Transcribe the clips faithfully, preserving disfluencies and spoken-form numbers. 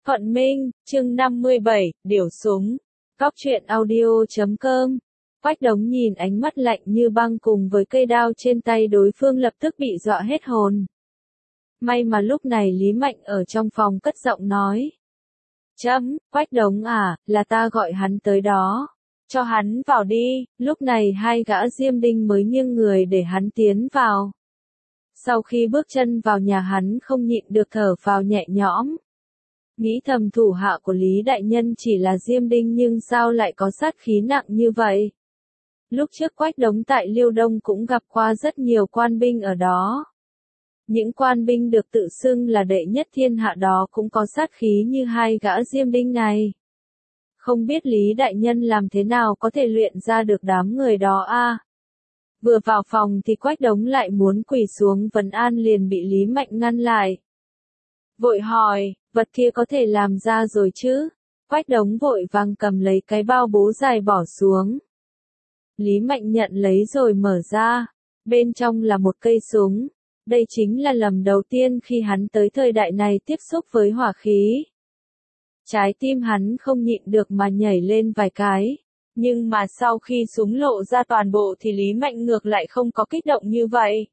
Thuận Minh, chương năm mươi bảy, Điểu Súng. Góc truyện audio chấm com. Quách Đống nhìn ánh mắt lạnh như băng cùng với cây đao trên tay đối phương lập tức bị dọa hết hồn. May mà lúc này Lý Mạnh ở trong phòng cất giọng nói. Chấm, Quách Đống à, là ta gọi hắn tới đó. Cho hắn vào đi. Lúc này hai gã Diêm Đinh mới nghiêng người để hắn tiến vào. Sau khi bước chân vào nhà hắn không nhịn được thở phào nhẹ nhõm. Nghĩ thầm thủ hạ của Lý Đại Nhân chỉ là Diêm Đinh nhưng sao lại có sát khí nặng như vậy? Lúc trước Quách Đống tại Liêu Đông cũng gặp qua rất nhiều quan binh ở đó. Những quan binh được tự xưng là đệ nhất thiên hạ đó cũng có sát khí như hai gã Diêm Đinh này. Không biết Lý Đại Nhân làm thế nào có thể luyện ra được đám người đó a? À? Vừa vào phòng thì Quách Đống lại muốn quỳ xuống vấn an liền bị Lý Mạnh ngăn lại. Vội hỏi, vật kia có thể làm ra rồi chứ? Quách Đống vội vàng cầm lấy cái bao bố dài bỏ xuống. Lý Mạnh nhận lấy rồi mở ra. Bên trong là một cây súng. Đây chính là lần đầu tiên khi hắn tới thời đại này tiếp xúc với hỏa khí. Trái tim hắn không nhịn được mà nhảy lên vài cái. Nhưng mà sau khi súng lộ ra toàn bộ thì Lý Mạnh ngược lại không có kích động như vậy.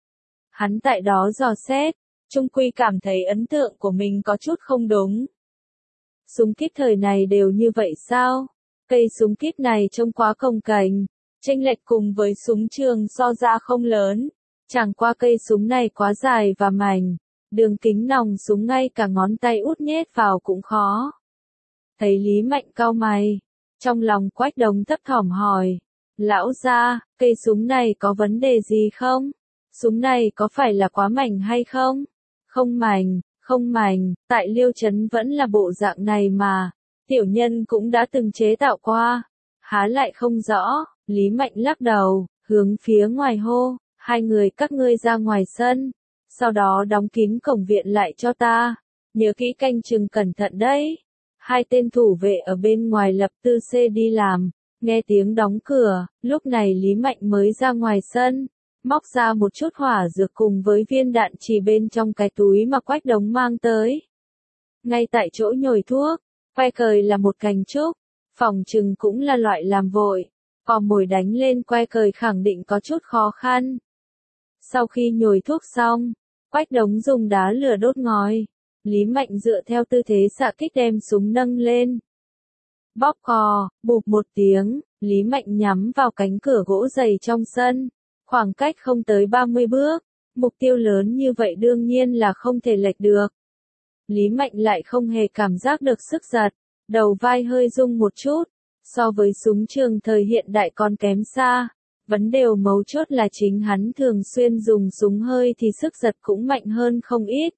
Hắn tại đó dò xét. Trung quy cảm thấy ấn tượng của mình có chút không đúng. Súng kíp thời này đều như vậy sao? Cây súng kíp này trông quá cồng kềnh, chênh lệch cùng với súng trường so ra không lớn. Chẳng qua cây súng này quá dài và mảnh, đường kính nòng súng ngay cả ngón tay út nhét vào cũng khó. Thấy Lý Mạnh cau mày, trong lòng Quách Đống thấp thỏm hỏi, lão gia, cây súng này có vấn đề gì không? Súng này có phải là quá mảnh hay không? Không mảnh, không mảnh, tại Liêu Trấn vẫn là bộ dạng này mà, tiểu nhân cũng đã từng chế tạo qua, há lại không rõ. Lý Mạnh lắc đầu, hướng phía ngoài hô, hai người các ngươi ra ngoài sân, sau đó đóng kín cổng viện lại cho ta, nhớ kỹ canh chừng cẩn thận đấy. Hai tên thủ vệ ở bên ngoài lập tư xê đi làm, nghe tiếng đóng cửa, lúc này Lý Mạnh mới ra ngoài sân. Móc ra một chút hỏa dược cùng với viên đạn chỉ bên trong cái túi mà Quách Đống mang tới. Ngay tại chỗ nhồi thuốc, que cời là một cành trúc, phòng trừng cũng là loại làm vội, cò mồi đánh lên que cời khẳng định có chút khó khăn. Sau khi nhồi thuốc xong, Quách Đống dùng đá lửa đốt ngòi, Lý Mạnh dựa theo tư thế xạ kích đem súng nâng lên. Bóp cò, bụp một tiếng, Lý Mạnh nhắm vào cánh cửa gỗ dày trong sân. Khoảng cách không tới ba mươi bước, mục tiêu lớn như vậy đương nhiên là không thể lệch được. Lý Mạnh lại không hề cảm giác được sức giật, đầu vai hơi rung một chút, so với súng trường thời hiện đại còn kém xa. Vấn đề mấu chốt là chính hắn thường xuyên dùng súng hơi thì sức giật cũng mạnh hơn không ít.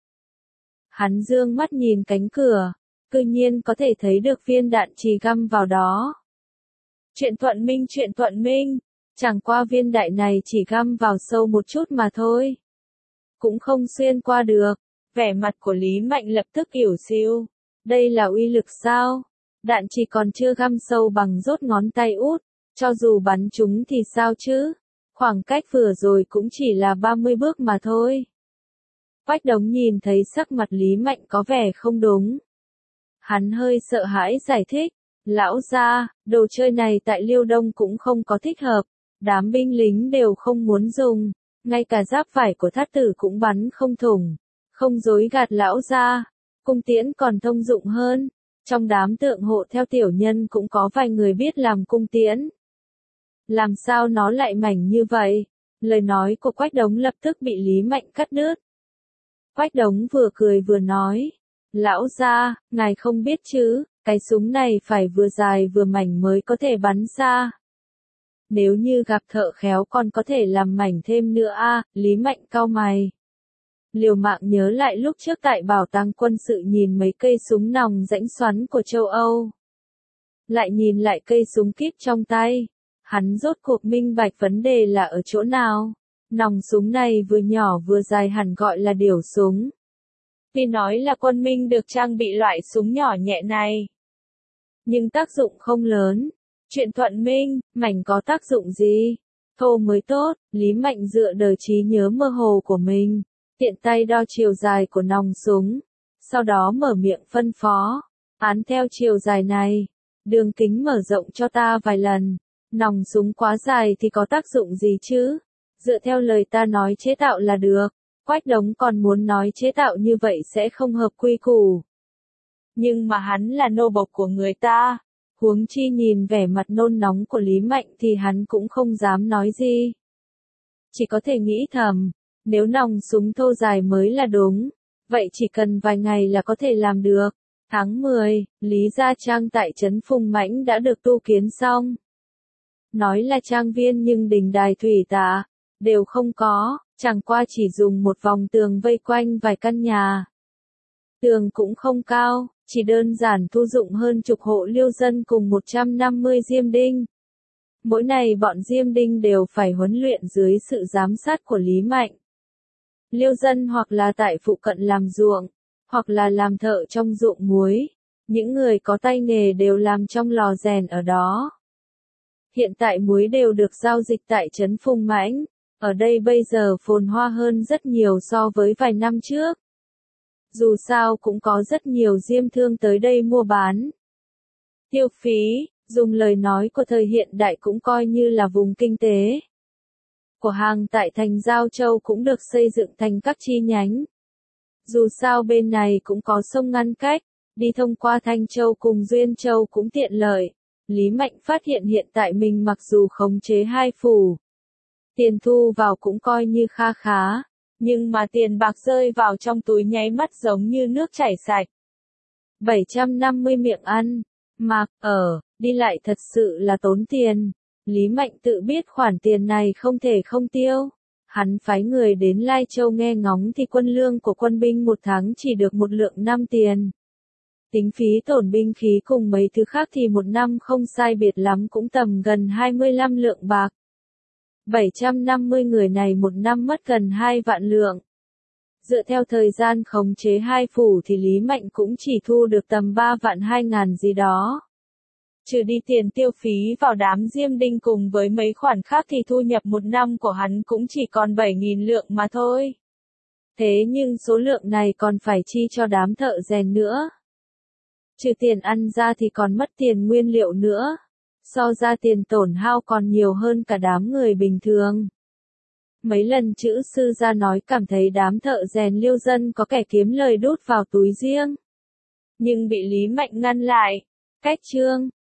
Hắn dương mắt nhìn cánh cửa, tự nhiên có thể thấy được viên đạn chì găm vào đó. Chuyện Thuận Minh, chuyện Thuận Minh. Chẳng qua viên đại này chỉ găm vào sâu một chút mà thôi. Cũng không xuyên qua được. Vẻ mặt của Lý Mạnh lập tức ỉu xìu. Đây là uy lực sao? Đạn chỉ còn chưa găm sâu bằng rốt ngón tay út. Cho dù bắn chúng thì sao chứ? Khoảng cách vừa rồi cũng chỉ là ba mươi bước mà thôi. Quách Đống nhìn thấy sắc mặt Lý Mạnh có vẻ không đúng. Hắn hơi sợ hãi giải thích. Lão gia, đồ chơi này tại Liêu Đông cũng không có thích hợp. Đám binh lính đều không muốn dùng, ngay cả giáp vải của thát tử cũng bắn không thủng. Không dối gạt lão gia, cung tiễn còn thông dụng hơn. Trong đám tượng hộ theo tiểu nhân cũng có vài người biết làm cung tiễn. Làm sao nó lại mảnh như vậy? Lời nói của Quách Đống lập tức bị Lý Mạnh cắt đứt. Quách Đống vừa cười vừa nói, lão gia, ngài không biết chứ, cái súng này phải vừa dài vừa mảnh mới có thể bắn xa. Nếu như gặp thợ khéo còn có thể làm mảnh thêm nữa a. À, Lý Mạnh cau mày. Liều mạng nhớ lại lúc trước tại bảo tàng quân sự nhìn mấy cây súng nòng rãnh xoắn của châu Âu. Lại nhìn lại cây súng kíp trong tay. Hắn rốt cuộc minh bạch vấn đề là ở chỗ nào. Nòng súng này vừa nhỏ vừa dài hẳn gọi là điểu súng. Tuy nói là quân Minh được trang bị loại súng nhỏ nhẹ này, nhưng tác dụng không lớn. Chuyện Thuận Minh, mảnh có tác dụng gì? Thô mới tốt. Lý Mạnh dựa đời trí nhớ mơ hồ của mình, tiện tay đo chiều dài của nòng súng. sau đó mở miệng phân phó, án theo chiều dài này, đường kính mở rộng cho ta vài lần, nòng súng quá dài thì có tác dụng gì chứ, dựa theo lời ta nói chế tạo là được. Quách Đống còn muốn nói chế tạo như vậy sẽ không hợp quy củ. Nhưng mà hắn là nô bộc của người ta, huống chi nhìn vẻ mặt nôn nóng của Lý Mạnh thì hắn cũng không dám nói gì. Chỉ có thể nghĩ thầm, nếu nòng súng thô dài mới là đúng, vậy chỉ cần vài ngày là có thể làm được. Tháng mười, Lý Gia Trang tại trấn Phùng Mãnh đã được tu kiến xong. Nói là trang viên nhưng đình đài thủy tạ đều không có, chẳng qua chỉ dùng một vòng tường vây quanh vài căn nhà. Tường cũng không cao, chỉ đơn giản thu dụng hơn chục hộ liêu dân cùng một trăm năm mươi diêm đinh. Mỗi ngày bọn diêm đinh đều phải huấn luyện dưới sự giám sát của Lý Mạnh. Liêu dân hoặc là tại phụ cận làm ruộng, hoặc là làm thợ trong ruộng muối. Những người có tay nghề đều làm trong lò rèn ở đó. Hiện tại muối đều được giao dịch tại trấn Phùng Mãnh. Ở đây bây giờ phồn hoa hơn rất nhiều so với vài năm trước. Dù sao cũng có rất nhiều diêm thương tới đây mua bán. Tiêu phí, dùng lời nói của thời hiện đại cũng coi như là vùng kinh tế. Của hàng tại thành Giao Châu cũng được xây dựng thành các chi nhánh. Dù sao bên này cũng có sông ngăn cách, đi thông qua Thanh Châu cùng Duyên Châu cũng tiện lợi. Lý Mạnh phát hiện hiện tại mình mặc dù khống chế hai phủ, tiền thu vào cũng coi như kha khá, nhưng mà tiền bạc rơi vào trong túi nháy mắt giống như nước chảy sạch. bảy trăm năm mươi miệng ăn, mặc, ở, đi lại thật sự là tốn tiền. Lý Mạnh tự biết khoản tiền này không thể không tiêu. Hắn phái người đến Lai Châu nghe ngóng thì quân lương của quân binh một tháng chỉ được một lượng năm tiền. Tính phí tổn binh khí cùng mấy thứ khác thì một năm không sai biệt lắm cũng tầm gần hai mươi lăm lượng bạc. bảy trăm năm mươi người này một năm mất gần hai vạn lượng. Dựa theo thời gian khống chế hai phủ thì Lý Mạnh cũng chỉ thu được tầm ba vạn hai ngàn gì đó. Trừ đi tiền tiêu phí vào đám diêm đinh cùng với mấy khoản khác thì thu nhập một năm của hắn cũng chỉ còn bảy nghìn lượng mà thôi. Thế nhưng số lượng này còn phải chi cho đám thợ rèn nữa. Trừ tiền ăn ra thì còn mất tiền nguyên liệu nữa. So ra tiền tổn hao còn nhiều hơn cả đám người bình thường. Mấy lần chữ sư ra nói cảm thấy đám thợ rèn liêu dân có kẻ kiếm lời đút vào túi riêng. Nhưng bị Lý Mạnh ngăn lại. Cách chương